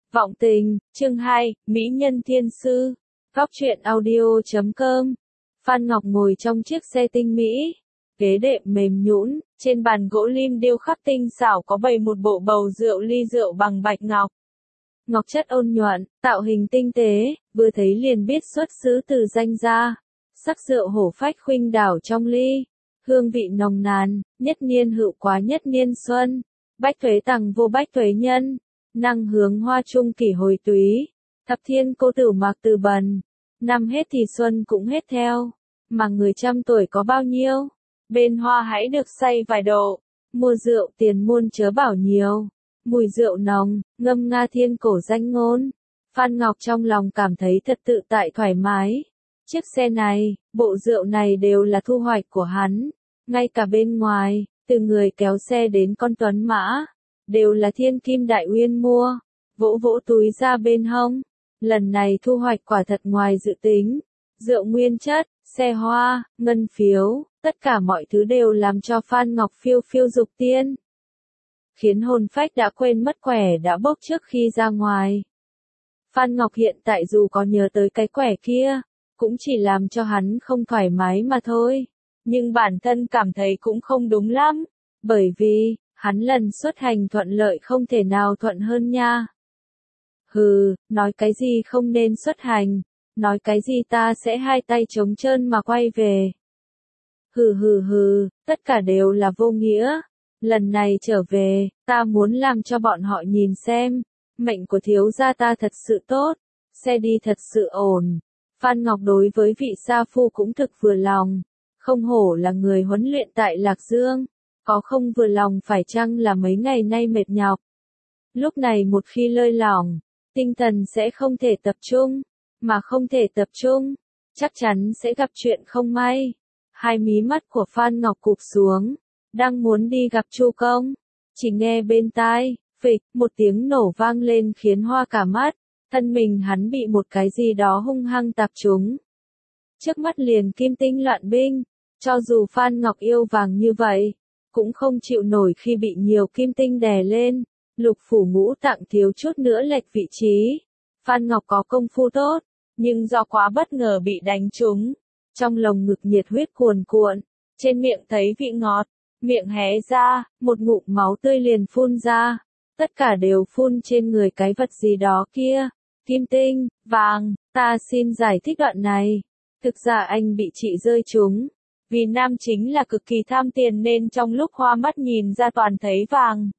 Vọng tình, chương 2, Mỹ nhân thiên sư. Góc truyện audio.com. Phan Ngọc ngồi trong chiếc xe tinh mỹ, ghế đệm mềm nhũn, trên bàn gỗ lim điêu khắc tinh xảo có bày một bộ bầu rượu ly rượu bằng bạch ngọc. Ngọc chất ôn nhuận, tạo hình tinh tế, vừa thấy liền biết xuất xứ từ danh gia. Sắc rượu hổ phách khuynh đảo trong ly, hương vị nồng nàn, nhất niên hữu quá nhất niên xuân, bách tuế tằng vô bách tuế nhân, năng hướng hoa trung kỷ hồi túy, thập thiên cô tử mạc từ bần, năm hết thì xuân cũng hết theo, mà người trăm tuổi có bao nhiêu, bên hoa hãy được say vài độ, mua rượu tiền muôn chớ bảo nhiều, mùi rượu nồng, ngâm nga thiên cổ danh ngôn. Phan Ngọc trong lòng cảm thấy thật tự tại thoải mái. Chiếc xe này, bộ rượu này đều là thu hoạch của hắn, ngay cả bên ngoài, từ người kéo xe đến con tuấn mã, đều là thiên kim đại uyên mua, vỗ vỗ túi ra bên hông. Lần này thu hoạch quả thật ngoài dự tính, rượu nguyên chất, xe hoa, ngân phiếu, tất cả mọi thứ đều làm cho Phan Ngọc phiêu phiêu dục tiên. Khiến hồn phách đã quên mất quẻ đã bốc trước khi ra ngoài. Phan Ngọc hiện tại dù có nhớ tới cái quẻ kia, cũng chỉ làm cho hắn không thoải mái mà thôi. Nhưng bản thân cảm thấy cũng không đúng lắm, bởi vì, hắn lần xuất hành thuận lợi không thể nào thuận hơn nha. Hừ, nói cái gì không nên xuất hành, nói cái gì ta sẽ hai tay trống trơn mà quay về. Hừ, tất cả đều là vô nghĩa. Lần này trở về, ta muốn làm cho bọn họ nhìn xem, mệnh của thiếu gia ta thật sự tốt, xe đi thật sự ổn. Phan Ngọc đối với vị sa phu cũng thực vừa lòng, không hổ là người huấn luyện tại Lạc Dương, có không vừa lòng phải chăng là mấy ngày nay mệt nhọc. Lúc này một khi lơi lỏng, tinh thần sẽ không thể tập trung, mà không thể tập trung, chắc chắn sẽ gặp chuyện không may. Hai mí mắt của Phan Ngọc cụp xuống, đang muốn đi gặp Chu Công, chỉ nghe bên tai, phịch, một tiếng nổ vang lên khiến hoa cả mắt, thân mình hắn bị một cái gì đó hung hăng tạp trúng. Trước mắt liền kim tinh loạn binh, cho dù Phan Ngọc yêu vàng như vậy, cũng không chịu nổi khi bị nhiều kim tinh đè lên, lục phủ ngũ tạng thiếu chút nữa lệch vị trí. Phan Ngọc có công phu tốt, nhưng do quá bất ngờ bị đánh trúng, trong lồng ngực nhiệt huyết cuồn cuộn, trên miệng thấy vị ngọt, miệng hé ra, một ngụm máu tươi liền phun ra, tất cả đều phun trên người cái vật gì đó kia. Kim tinh, vàng, ta xin giải thích đoạn này. Thực ra anh bị chị rơi trúng, vì nam chính là cực kỳ tham tiền nên trong lúc hoa mắt nhìn ra toàn thấy vàng.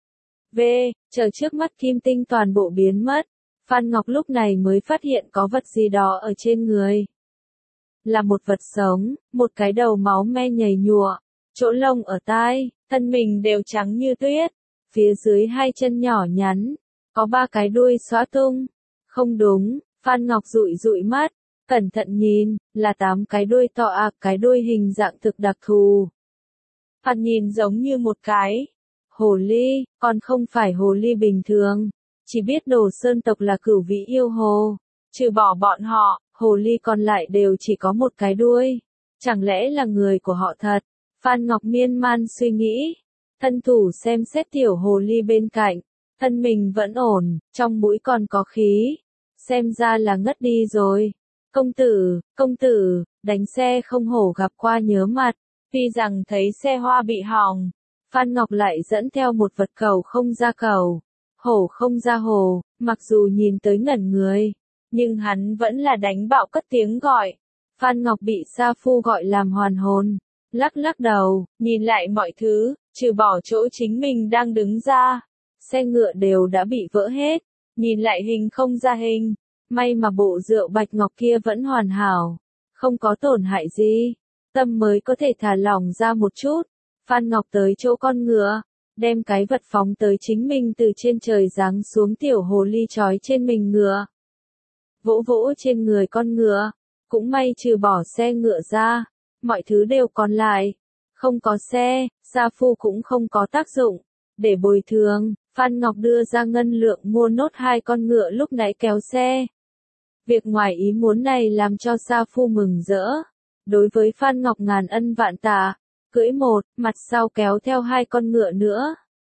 Chờ trước mắt kim tinh toàn bộ biến mất, Phan Ngọc lúc này mới phát hiện có vật gì đó ở trên người. Là một vật sống, một cái đầu máu me nhầy nhụa, chỗ lông ở tai, thân mình đều trắng như tuyết, phía dưới hai chân nhỏ nhắn, có ba cái đuôi xõa tung. Không đúng, Phan Ngọc dụi dụi mắt, cẩn thận nhìn, là 8 cái đuôi to ạc, cái đuôi hình dạng thực đặc thù. Thoạt nhìn giống như một cái hồ ly, còn không phải hồ ly bình thường, chỉ biết Đồ Sơn tộc là cửu vĩ yêu hồ, trừ bỏ bọn họ, hồ ly còn lại đều chỉ có một cái đuôi, chẳng lẽ là người của họ thật? Phan Ngọc miên man suy nghĩ, thân thủ xem xét tiểu hồ ly bên cạnh, thân mình vẫn ổn, trong mũi còn có khí, xem ra là ngất đi rồi. Công tử, đánh xe không hổ gặp qua nhớ mặt, tuy rằng thấy xe hoa bị hỏng, Phan Ngọc lại dẫn theo một vật cầu không ra cầu, hổ không ra hồ, mặc dù nhìn tới ngẩn người, nhưng hắn vẫn là đánh bạo cất tiếng gọi. Phan Ngọc bị sa phu gọi làm hoàn hồn, lắc đầu, nhìn lại mọi thứ, trừ bỏ chỗ chính mình đang đứng ra, xe ngựa đều đã bị vỡ hết, nhìn lại hình không ra hình. May mà bộ rượu bạch ngọc kia vẫn hoàn hảo, không có tổn hại gì, tâm mới có thể thả lỏng ra một chút. Phan Ngọc tới chỗ con ngựa, đem cái vật phóng tới chính mình từ trên trời giáng xuống tiểu hồ ly trói trên mình ngựa. Vỗ vỗ trên người con ngựa, cũng may trừ bỏ xe ngựa ra, mọi thứ đều còn lại. Không có xe, sa phu cũng không có tác dụng. Để bồi thường, Phan Ngọc đưa ra ngân lượng mua nốt 2 con ngựa lúc nãy kéo xe. Việc ngoài ý muốn này làm cho sa phu mừng rỡ. Đối với Phan Ngọc ngàn ân vạn tạ, cưỡi một, mặt sau kéo theo 2 con ngựa nữa.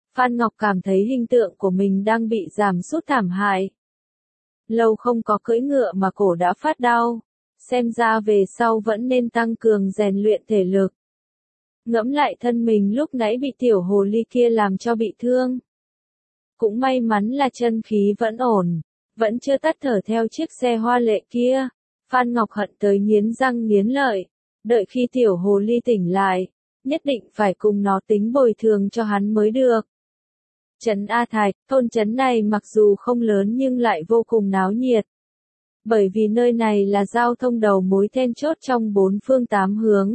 Phan Ngọc cảm thấy hình tượng của mình đang bị giảm sút thảm hại. Lâu không có cưỡi ngựa mà cổ đã phát đau. Xem ra về sau vẫn nên tăng cường rèn luyện thể lực. Ngẫm lại thân mình lúc nãy bị tiểu hồ ly kia làm cho bị thương. Cũng may mắn là chân khí vẫn ổn, vẫn chưa tắt thở theo chiếc xe hoa lệ kia. Phan Ngọc hận tới nghiến răng nghiến lợi, đợi khi tiểu hồ ly tỉnh lại, nhất định phải cùng nó tính bồi thường cho hắn mới được. Trấn A Thạch, thôn trấn này mặc dù không lớn nhưng lại vô cùng náo nhiệt. Bởi vì nơi này là giao thông đầu mối then chốt trong 4 phương 8 hướng.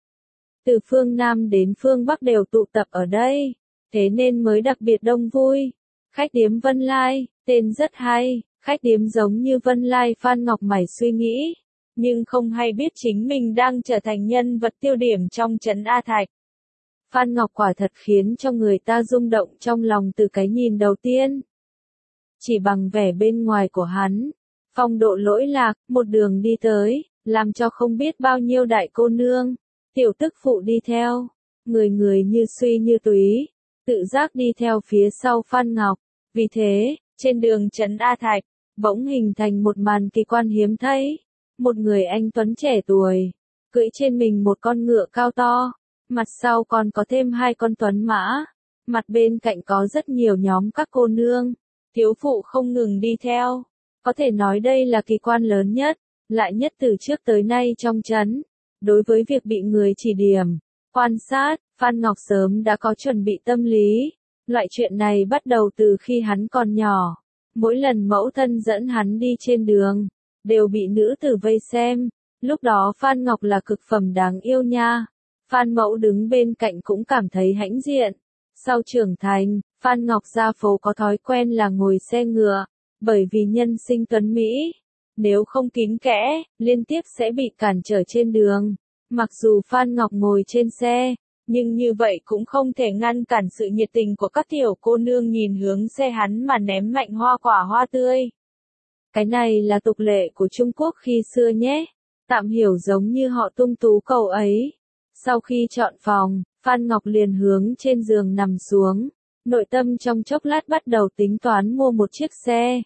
Từ phương Nam đến phương Bắc đều tụ tập ở đây, thế nên mới đặc biệt đông vui. Khách điếm Vân Lai, tên rất hay, khách điếm giống như Vân Lai. Phan Ngọc mải suy nghĩ, nhưng không hay biết chính mình đang trở thành nhân vật tiêu điểm trong trấn A Thạch. Phan Ngọc quả thật khiến cho người ta rung động trong lòng từ cái nhìn đầu tiên. Chỉ bằng vẻ bên ngoài của hắn, phong độ lỗi lạc, một đường đi tới, làm cho không biết bao nhiêu đại cô nương, tiểu tức phụ đi theo, người người như suy như túy, tự giác đi theo phía sau Phan Ngọc. Vì thế, trên đường trấn A Thạch, bỗng hình thành một màn kỳ quan hiếm thấy. Một người anh tuấn trẻ tuổi, cưỡi trên mình một con ngựa cao to, mặt sau còn có thêm 2 con tuấn mã, mặt bên cạnh có rất nhiều nhóm các cô nương, thiếu phụ không ngừng đi theo. Có thể nói đây là kỳ quan lớn nhất, lại nhất từ trước tới nay trong trấn. Đối với việc bị người chỉ điểm, quan sát, Phan Ngọc sớm đã có chuẩn bị tâm lý. Loại chuyện này bắt đầu từ khi hắn còn nhỏ. Mỗi lần mẫu thân dẫn hắn đi trên đường, đều bị nữ tử vây xem. Lúc đó Phan Ngọc là cực phẩm đáng yêu nha. Phan Mẫu đứng bên cạnh cũng cảm thấy hãnh diện. Sau trưởng thành, Phan Ngọc ra phố có thói quen là ngồi xe ngựa, bởi vì nhân sinh tuấn Mỹ. Nếu không kín kẽ, liên tiếp sẽ bị cản trở trên đường. Mặc dù Phan Ngọc ngồi trên xe, nhưng như vậy cũng không thể ngăn cản sự nhiệt tình của các tiểu cô nương nhìn hướng xe hắn mà ném mạnh hoa quả hoa tươi. Cái này là tục lệ của Trung Quốc khi xưa nhé. Tạm hiểu giống như họ tung tú cầu ấy. Sau khi chọn phòng, Phan Ngọc liền hướng trên giường nằm xuống. Nội tâm trong chốc lát bắt đầu tính toán mua một chiếc xe.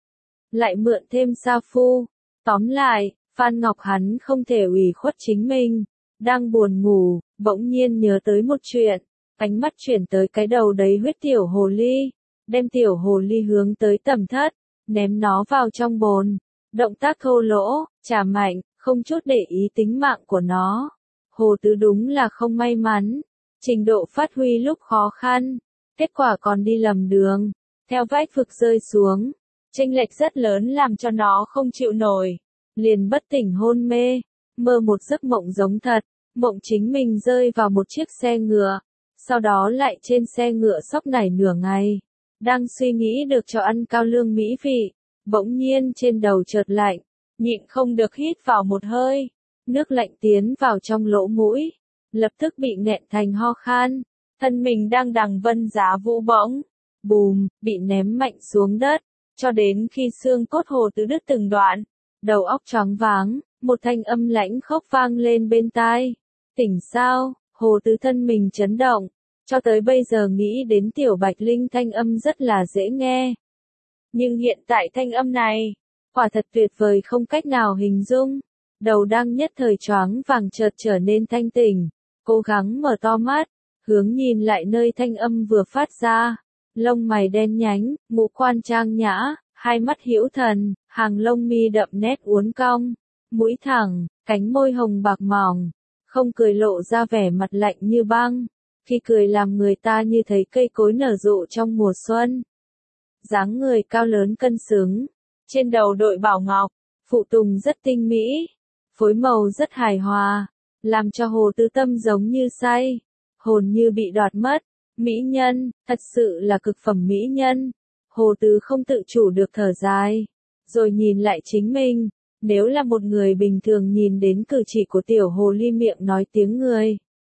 Lại mượn thêm sa phu. Tóm lại, Phan Ngọc hắn không thể ủy khuất chính mình. Đang buồn ngủ, bỗng nhiên nhớ tới một chuyện. Ánh mắt chuyển tới cái đầu đấy huyết tiểu hồ ly. Đem tiểu hồ ly hướng tới tầm thất, ném nó vào trong bồn. Động tác thô lỗ, chà mạnh, không chút để ý tính mạng của nó. Hồ Tứ đúng là không may mắn. Trình độ phát huy lúc khó khăn. Kết quả còn đi lầm đường. Theo vách vực rơi xuống. Chênh lệch rất lớn làm cho nó không chịu nổi. Liền bất tỉnh hôn mê. Mơ một giấc mộng giống thật. Mộng chính mình rơi vào một chiếc xe ngựa. Sau đó lại trên xe ngựa sóc nảy nửa ngày. Đang suy nghĩ được cho ăn cao lương mỹ vị. Bỗng nhiên trên đầu chợt lạnh. Nhịn không được hít vào một hơi. Nước lạnh tiến vào trong lỗ mũi. Lập tức bị nghẹn thành ho khan. Thân mình đang đằng vân giá vũ bỗng. Bùm, bị ném mạnh xuống đất. Cho đến khi xương cốt Hồ Tứ đứt từng đoạn. Đầu óc choáng váng. Một thanh âm lãnh khốc vang lên bên tai. Tỉnh sao? Hồ Tứ thân mình chấn động. Cho tới bây giờ nghĩ đến Tiểu Bạch Linh thanh âm rất là dễ nghe. Nhưng hiện tại thanh âm này, quả thật tuyệt vời không cách nào hình dung. Đầu đang nhất thời choáng vàng chợt trở nên thanh tỉnh. Cố gắng mở to mắt, hướng nhìn lại nơi thanh âm vừa phát ra. Lông mày đen nhánh, ngũ quan trang nhã, hai mắt hữu thần, hàng lông mi đậm nét uốn cong, mũi thẳng, cánh môi hồng bạc mỏng. Không cười lộ ra vẻ mặt lạnh như băng. Khi cười làm người ta như thấy cây cối nở rộ trong mùa xuân. Dáng người cao lớn cân xứng. Trên đầu đội bảo ngọc. Phụ tùng rất tinh mỹ. Phối màu rất hài hòa. Làm cho Hồ Tứ tâm giống như say. Hồn như bị đoạt mất. Mỹ nhân, thật sự là cực phẩm mỹ nhân. Hồ Tứ không tự chủ được thở dài. Rồi nhìn lại chính mình. Nếu là một người bình thường nhìn đến cử chỉ của tiểu hồ ly miệng nói tiếng người,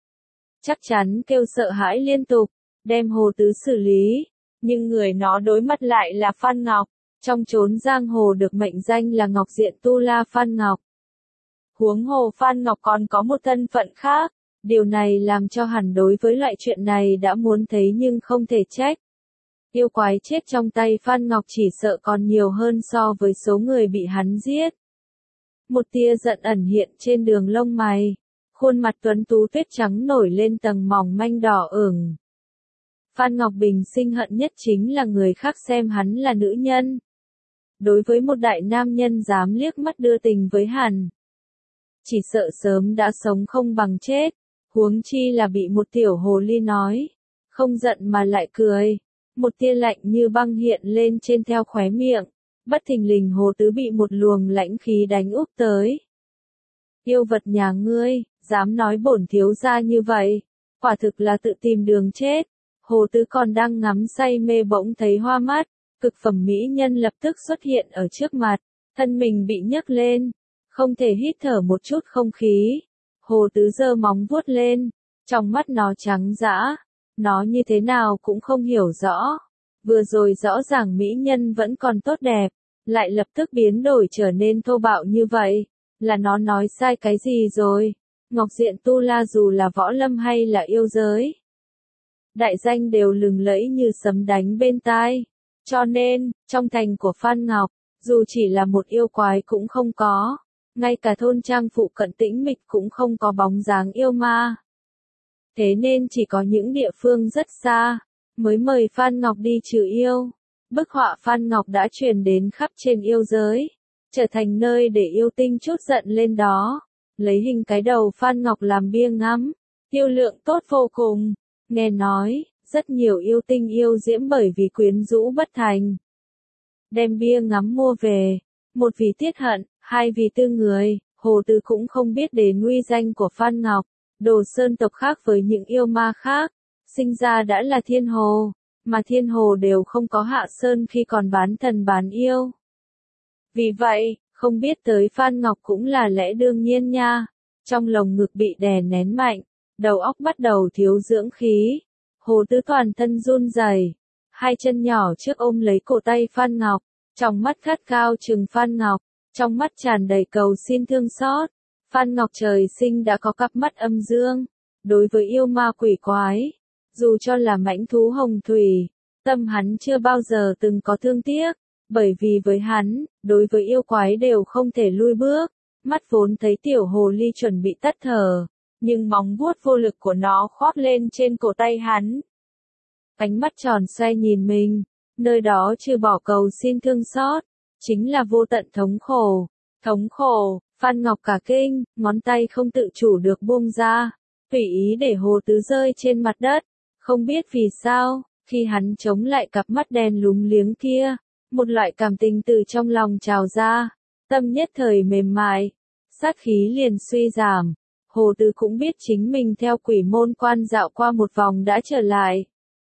chắc chắn kêu sợ hãi liên tục, đem Hồ Tứ xử lý. Nhưng người nó đối mặt lại là Phan Ngọc, trong chốn giang hồ được mệnh danh là Ngọc Diện Tu La Phan Ngọc. Huống hồ Phan Ngọc còn có một thân phận khác, Điều này làm cho hắn đối với loại chuyện này đã muốn thấy nhưng không thể trách. Yêu quái chết trong tay Phan Ngọc chỉ sợ còn nhiều hơn so với số người bị hắn giết. Một tia giận ẩn hiện trên đường lông mày, khuôn mặt tuấn tú tuyết trắng nổi lên tầng mỏng manh đỏ ửng. Phan Ngọc Bình sinh hận nhất chính là người khác xem hắn là nữ nhân. Đối với một đại nam nhân dám liếc mắt đưa tình với hắn, chỉ sợ sớm đã sống không bằng chết, huống chi là bị một tiểu hồ ly nói, không giận mà lại cười. Một tia lạnh như băng hiện lên trên theo khóe miệng, bất thình lình Hồ Tứ bị một luồng lãnh khí đánh úp tới. Yêu vật nhà ngươi, dám nói bổn thiếu gia như vậy, quả thực là tự tìm đường chết. Hồ Tứ còn đang ngắm say mê bỗng thấy hoa mắt, cực phẩm mỹ nhân lập tức xuất hiện ở trước mặt, thân mình bị nhấc lên, không thể hít thở một chút không khí. Hồ Tứ giơ móng vuốt lên, trong mắt nó trắng dã, nó như thế nào cũng không hiểu rõ. Vừa rồi rõ ràng mỹ nhân vẫn còn tốt đẹp, lại lập tức biến đổi trở nên thô bạo như vậy, là nó nói sai cái gì rồi? Ngọc Diện Tu La dù là võ lâm hay là yêu giới, đại danh đều lừng lẫy như sấm đánh bên tai. Cho nên, trong thành của Phan Ngọc, dù chỉ là một yêu quái cũng không có, ngay cả thôn trang phụ cận tĩnh mịch cũng không có bóng dáng yêu ma. Thế nên chỉ có những địa phương rất xa, mới mời Phan Ngọc đi trừ yêu. Bức họa Phan Ngọc đã truyền đến khắp trên yêu giới, trở thành nơi để yêu tinh chút giận lên đó. Lấy hình cái đầu Phan Ngọc làm bia ngắm, tiêu lượng tốt vô cùng. Nghe nói, rất nhiều yêu tinh yêu diễm bởi vì quyến rũ bất thành. Đem bia ngắm mua về, một vì tiết hận, hai vì tư người. Hồ Tứ cũng không biết đến uy danh của Phan Ngọc. Đồ Sơn tộc khác với những yêu ma khác, sinh ra đã là thiên hồ, mà thiên hồ đều không có hạ sơn khi còn bán thần bán yêu. Vì vậy, không biết tới Phan Ngọc cũng là lẽ đương nhiên nha. Trong lồng ngực bị đè nén mạnh, đầu óc bắt đầu thiếu dưỡng khí. Hồ Tứ toàn thân run rẩy, hai chân nhỏ trước ôm lấy cổ tay Phan Ngọc, trong mắt khát khao trừng Phan Ngọc, trong mắt tràn đầy cầu xin thương xót. Phan Ngọc trời sinh đã có cặp mắt âm dương, đối với yêu ma quỷ quái, dù cho là mãnh thú hồng thủy, tâm hắn chưa bao giờ từng có thương tiếc, bởi vì với hắn, đối với yêu quái đều không thể lui bước. Mắt vốn thấy tiểu hồ ly chuẩn bị tắt thở, nhưng móng vuốt vô lực của nó khoác lên trên cổ tay hắn. Ánh mắt tròn xoay nhìn mình, nơi đó trừ bỏ cầu xin thương xót, chính là vô tận thống khổ. Thống khổ, Phan Ngọc cả kinh, ngón tay không tự chủ được buông ra, tùy ý để Hồ Tứ rơi trên mặt đất. Không biết vì sao, khi hắn chống lại cặp mắt đen lúng liếng kia, một loại cảm tình từ trong lòng trào ra, tâm nhất thời mềm mại, sát khí liền suy giảm. Hồ Tứ cũng biết chính mình theo quỷ môn quan dạo qua một vòng đã trở lại.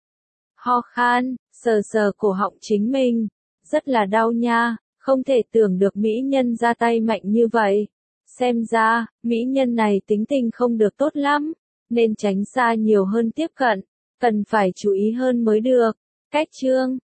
Ho khan, sờ sờ cổ họng chính mình, rất là đau nha, không thể tưởng được mỹ nhân ra tay mạnh như vậy. Xem ra, mỹ nhân này tính tình không được tốt lắm, nên tránh xa nhiều hơn tiếp cận, cần phải chú ý hơn mới được. Cách chương